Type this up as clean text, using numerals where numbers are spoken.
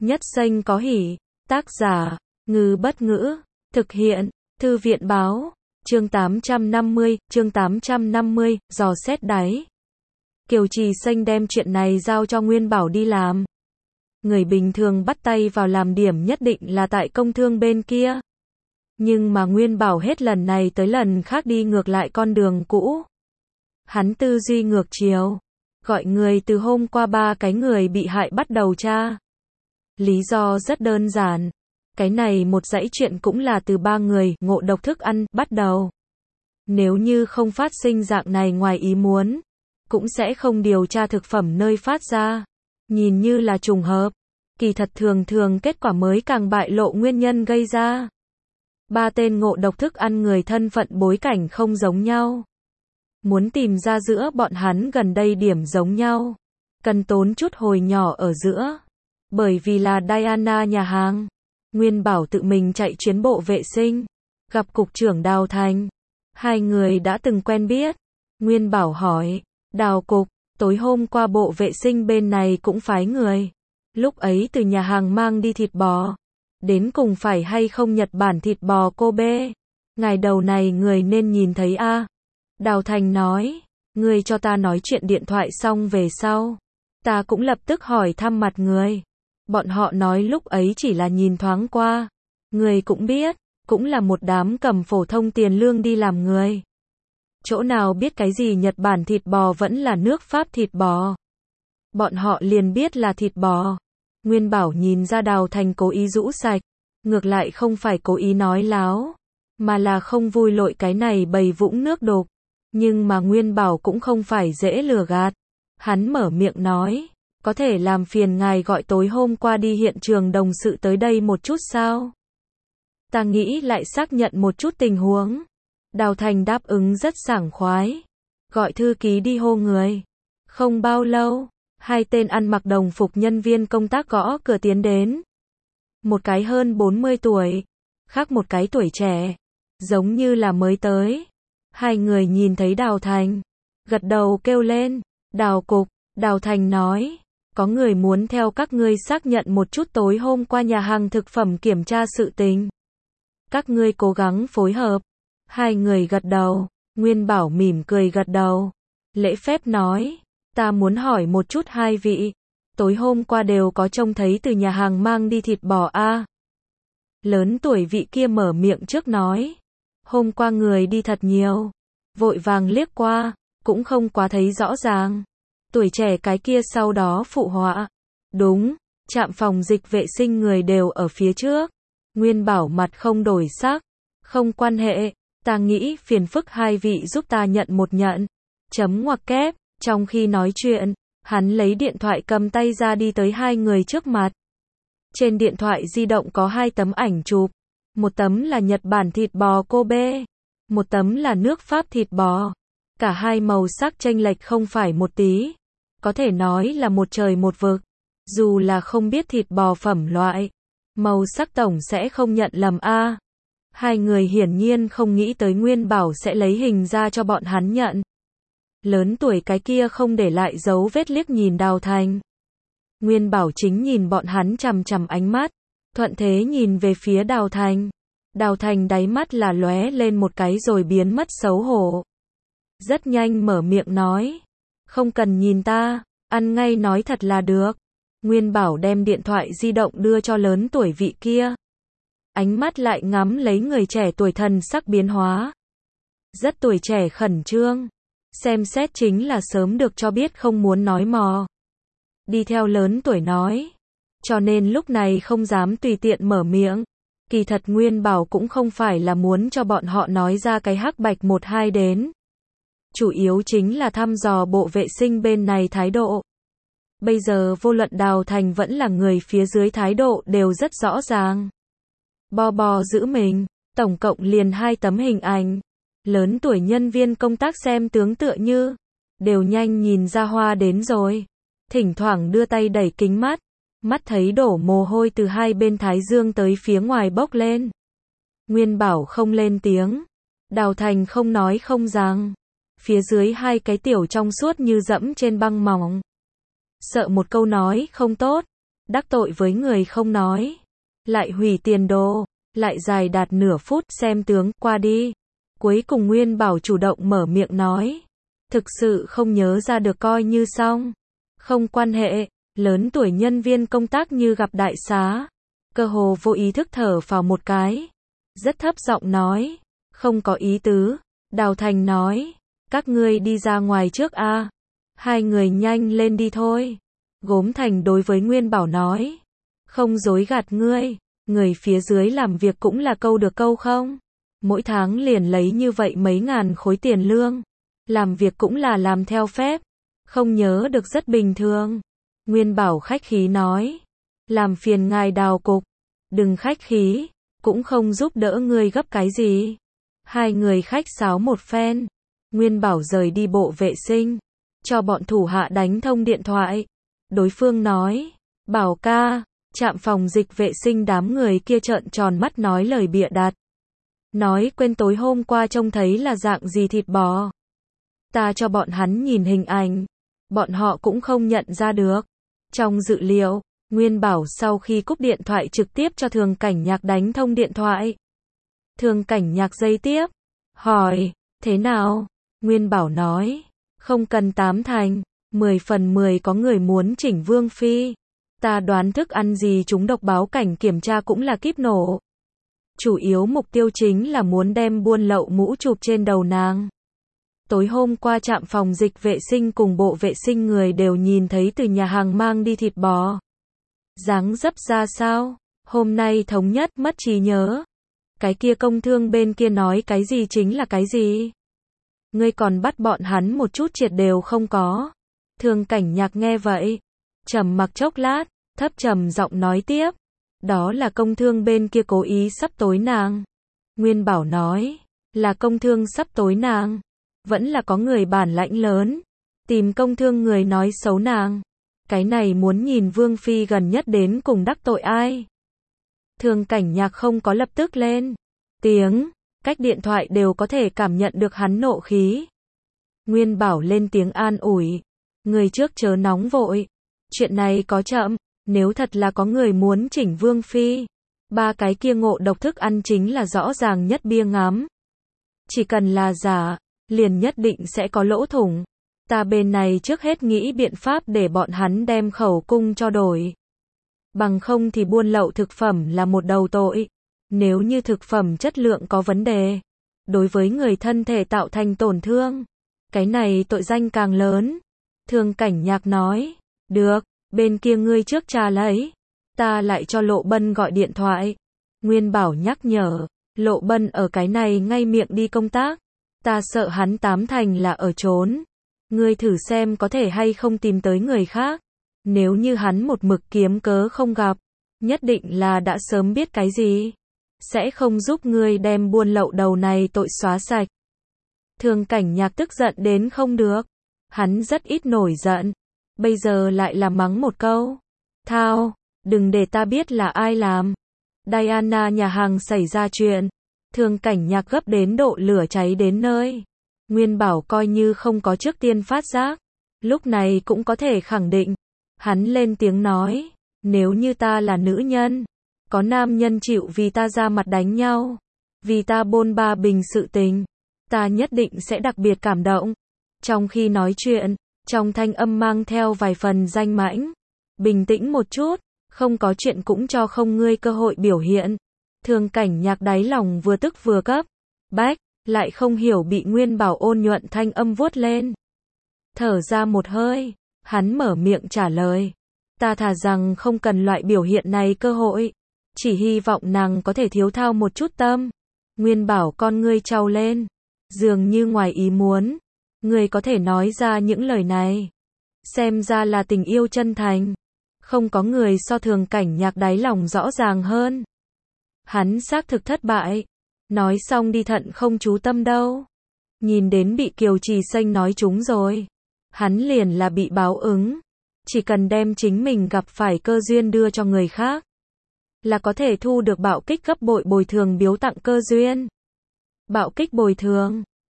Nhất xanh có hỉ. Tác giả, Ngư Bất Ngữ. Thực hiện, Thư viện Báo. Chương 850, dò xét đáy. Kiều Trì Xanh đem chuyện này giao cho Nguyên Bảo đi làm. Người bình thường bắt tay vào làm điểm nhất định là tại công thương bên kia. Nhưng mà Nguyên Bảo hết lần này tới lần khác đi ngược lại con đường cũ. Hắn tư duy ngược chiều. Gọi người từ hôm qua 3 cái người bị hại bắt đầu tra. Lý do rất đơn giản. Cái này một dãy chuyện cũng là từ 3 người ngộ độc thức ăn bắt đầu. Nếu như không phát sinh dạng này ngoài ý muốn, cũng sẽ không điều tra thực phẩm nơi phát ra. Nhìn như là trùng hợp, kỳ thật thường thường kết quả mới càng bại lộ nguyên nhân gây ra. 3 tên ngộ độc thức ăn người thân phận bối cảnh không giống nhau. Muốn tìm ra giữa bọn hắn gần đây điểm giống nhau, cần tốn chút hồi nhỏ ở giữa. Bởi vì là Diana nhà hàng, Nguyên Bảo tự mình chạy chuyến bộ vệ sinh, gặp cục trưởng Đào Thành. Hai người đã từng quen biết. Nguyên Bảo hỏi, Đào cục, tối hôm qua bộ vệ sinh bên này cũng phái người. Lúc ấy từ nhà hàng mang đi thịt bò. Đến cùng phải hay không Nhật Bản thịt bò Kobe? Ngày đầu này người nên nhìn thấy a. Đào Thành nói, người cho ta nói chuyện điện thoại xong về sau. Ta cũng lập tức hỏi thăm mặt người. Bọn họ nói lúc ấy chỉ là nhìn thoáng qua. Người cũng biết, cũng là một đám cầm phổ thông tiền lương đi làm người. Chỗ nào biết cái gì Nhật Bản thịt bò vẫn là nước Pháp thịt bò. Bọn họ liền biết là thịt bò. Nguyên Bảo nhìn ra Đào Thành cố ý rũ sạch. Ngược lại không phải cố ý nói láo, mà là không vui lội cái này bầy vũng nước đục. Nhưng mà Nguyên Bảo cũng không phải dễ lừa gạt. Hắn mở miệng nói, có thể làm phiền ngài gọi tối hôm qua đi hiện trường đồng sự tới đây một chút sao? Ta nghĩ lại xác nhận một chút tình huống. Đào Thành đáp ứng rất sảng khoái. Gọi thư ký đi hô người. Không bao lâu, 2 tên ăn mặc đồng phục nhân viên công tác gõ cửa tiến đến. Một cái hơn 40 tuổi, khác một cái tuổi trẻ, giống như là mới tới. 2 người nhìn thấy Đào Thành, gật đầu kêu lên, Đào cục. Đào Thành nói, có người muốn theo các ngươi xác nhận một chút tối hôm qua nhà hàng thực phẩm kiểm tra sự tình. Các ngươi cố gắng phối hợp. 2 người gật đầu. Nguyên Bảo mỉm cười gật đầu. Lễ phép nói, ta muốn hỏi một chút 2 vị. Tối hôm qua đều có trông thấy từ nhà hàng mang đi thịt bò a. Lớn tuổi vị kia mở miệng trước nói. Hôm qua người đi thật nhiều. Vội vàng liếc qua, cũng không quá thấy rõ ràng. Tuổi trẻ cái kia sau đó phụ họa. Đúng, trạm phòng dịch vệ sinh người đều ở phía trước. Nguyên Bảo mặt không đổi sắc. Không quan hệ, ta nghĩ phiền phức 2 vị giúp ta nhận một nhận. Chấm ngoặc kép, trong khi nói chuyện, hắn lấy điện thoại cầm tay ra đi tới 2 người trước mặt. Trên điện thoại di động có 2 tấm ảnh chụp. Một tấm là Nhật Bản thịt bò Kobe. Một tấm là nước Pháp thịt bò. Cả hai màu sắc chênh lệch không phải một tí. Có thể nói là một trời một vực. Dù là không biết thịt bò phẩm loại, màu sắc tổng sẽ không nhận lầm a. 2 người hiển nhiên không nghĩ tới Nguyên Bảo sẽ lấy hình ra cho bọn hắn nhận. Lớn tuổi cái kia không để lại dấu vết liếc nhìn Đào Thành. Nguyên Bảo chính nhìn bọn hắn chằm chằm ánh mắt, thuận thế nhìn về phía Đào Thành. Đào Thành đáy mắt là lóe lên một cái rồi biến mất xấu hổ. Rất nhanh mở miệng nói, không cần nhìn ta, ăn ngay nói thật là được. Nguyên Bảo đem điện thoại di động đưa cho lớn tuổi vị kia. Ánh mắt lại ngắm lấy người trẻ tuổi thần sắc biến hóa. Rất tuổi trẻ khẩn trương. Xem xét chính là sớm được cho biết không muốn nói mò. Đi theo lớn tuổi nói. Cho nên lúc này không dám tùy tiện mở miệng. Kỳ thật Nguyên Bảo cũng không phải là muốn cho bọn họ nói ra cái hắc bạch 1-2 đến. Chủ yếu chính là thăm dò bộ vệ sinh bên này thái độ. Bây giờ vô luận Đào Thành vẫn là người phía dưới thái độ đều rất rõ ràng. Bò giữ mình, tổng cộng liền 2 tấm hình ảnh. Lớn tuổi nhân viên công tác xem tướng tựa như đều nhanh nhìn ra hoa đến rồi. Thỉnh thoảng đưa tay đẩy kính mắt. Mắt thấy đổ mồ hôi từ 2 bên thái dương tới phía ngoài bốc lên. Nguyên Bảo không lên tiếng. Đào Thành không nói không rằng. Phía dưới 2 cái tiểu trong suốt như dẫm trên băng mỏng. Sợ một câu nói không tốt, đắc tội với người không nói, lại hủy tiền đồ, lại dài đạt nửa phút, xem tướng, qua đi. Cuối cùng Nguyên Bảo chủ động mở miệng nói, thực sự không nhớ ra được coi như xong. Không quan hệ, lớn tuổi nhân viên công tác như gặp đại xá. Cơ hồ vô ý thức thở phào một cái. Rất thấp giọng nói, không có ý tứ. Đào Thành nói, các ngươi đi ra ngoài trước a. Hai người nhanh lên đi thôi. Gốm Thành đối với Nguyên Bảo nói, không dối gạt ngươi, người phía dưới làm việc cũng là câu được câu không. Mỗi tháng liền lấy như vậy mấy ngàn khối tiền lương. Làm việc cũng là làm theo phép. Không nhớ được rất bình thường. Nguyên Bảo khách khí nói, làm phiền ngài Đào cục. Đừng khách khí, cũng không giúp đỡ ngươi gấp cái gì. Hai người khách sáo một phen. Nguyên Bảo rời đi bộ vệ sinh, cho bọn thủ hạ đánh thông điện thoại. Đối phương nói, Bảo ca, trạm phòng dịch vệ sinh, đám người kia trợn tròn mắt nói lời bịa đặt. Nói quên tối hôm qua trông thấy là dạng gì thịt bò. Ta cho bọn hắn nhìn hình ảnh, bọn họ cũng không nhận ra được. Trong dự liệu, Nguyên Bảo sau khi cúp điện thoại trực tiếp cho Thường Cảnh Nhạc đánh thông điện thoại. Thường Cảnh Nhạc giây tiếp, hỏi, thế nào? Nguyên Bảo nói, không cần 8 thành, 10 phần 10 có người muốn chỉnh Vương Phi. Ta đoán thức ăn gì chúng độc, báo cảnh kiểm tra cũng là kíp nổ. Chủ yếu mục tiêu chính là muốn đem buôn lậu mũ chụp trên đầu nàng. Tối hôm qua trạm phòng dịch vệ sinh cùng bộ vệ sinh người đều nhìn thấy từ nhà hàng mang đi thịt bò. Dáng dấp ra sao? Hôm nay thống nhất mất trí nhớ. Cái kia công thương bên kia nói cái gì chính là cái gì? Ngươi còn bắt bọn hắn một chút triệt đều không có. Thường Cảnh Nhạc nghe vậy, trầm mặc chốc lát, thấp trầm giọng nói tiếp. Đó là công thương bên kia cố ý sắp tối nàng. Nguyên Bảo nói, là công thương sắp tối nàng. Vẫn là có người bản lãnh lớn, tìm công thương người nói xấu nàng. Cái này muốn nhìn Vương Phi gần nhất đến cùng đắc tội ai. Thường Cảnh Nhạc không có lập tức lên tiếng, cách điện thoại đều có thể cảm nhận được hắn nộ khí. Nguyên Bảo lên tiếng an ủi, người trước chớ nóng vội, chuyện này có chậm, nếu thật là có người muốn chỉnh Vương Phi, ba cái kia ngộ độc thức ăn chính là rõ ràng nhất bia ngắm. Chỉ cần là giả, liền nhất định sẽ có lỗ thủng. Ta bên này trước hết nghĩ biện pháp để bọn hắn đem khẩu cung cho đổi. Bằng không thì buôn lậu thực phẩm là một đầu tội. Nếu như thực phẩm chất lượng có vấn đề, đối với người thân thể tạo thành tổn thương, cái này tội danh càng lớn. Thường Cảnh Nhạc nói, được, bên kia ngươi trước trà lấy, ta lại cho Lộ Bân gọi điện thoại. Nguyên Bảo nhắc nhở, Lộ Bân ở cái này ngay miệng đi công tác, ta sợ hắn 8 thành là ở trốn. Ngươi thử xem có thể hay không tìm tới người khác. Nếu như hắn một mực kiếm cớ không gặp, nhất định là đã sớm biết cái gì. Sẽ không giúp ngươi đem buôn lậu đầu này tội xóa sạch. Thường Cảnh Nhạc tức giận đến không được. Hắn rất ít nổi giận. Bây giờ lại là mắng một câu. Thao, đừng để ta biết là ai làm. Diana nhà hàng xảy ra chuyện. Thường Cảnh Nhạc gấp đến độ lửa cháy đến nơi. Nguyên Bảo coi như không có trước tiên phát giác. Lúc này cũng có thể khẳng định. Hắn lên tiếng nói. Nếu như ta là nữ nhân, có nam nhân chịu vì ta ra mặt đánh nhau, vì ta bôn ba bình sự tình, ta nhất định sẽ đặc biệt cảm động. Trong khi nói chuyện, trong thanh âm mang theo vài phần danh mãnh. Bình tĩnh một chút, không có chuyện cũng cho không ngươi cơ hội biểu hiện. Thường Cảnh Nhạc đáy lòng vừa tức vừa cấp bách, lại không hiểu bị Nguyên Bảo ôn nhuận thanh âm vuốt lên. Thở ra một hơi, hắn mở miệng trả lời. Ta thà rằng không cần loại biểu hiện này cơ hội, chỉ hy vọng nàng có thể thiếu thao một chút tâm. Nguyên Bảo con ngươi trao lên, dường như ngoài ý muốn. Ngươi có thể nói ra những lời này, xem ra là tình yêu chân thành. Không có người so Thường Cảnh Nhạc đáy lòng rõ ràng hơn. Hắn xác thực thất bại. Nói xong đi thận không chú tâm đâu. Nhìn đến bị Kiều Trì Xanh nói trúng rồi. Hắn liền là bị báo ứng. Chỉ cần đem chính mình gặp phải cơ duyên đưa cho người khác, là có thể thu được bạo kích gấp bội bồi thường biếu tặng cơ duyên. Bạo kích bồi thường.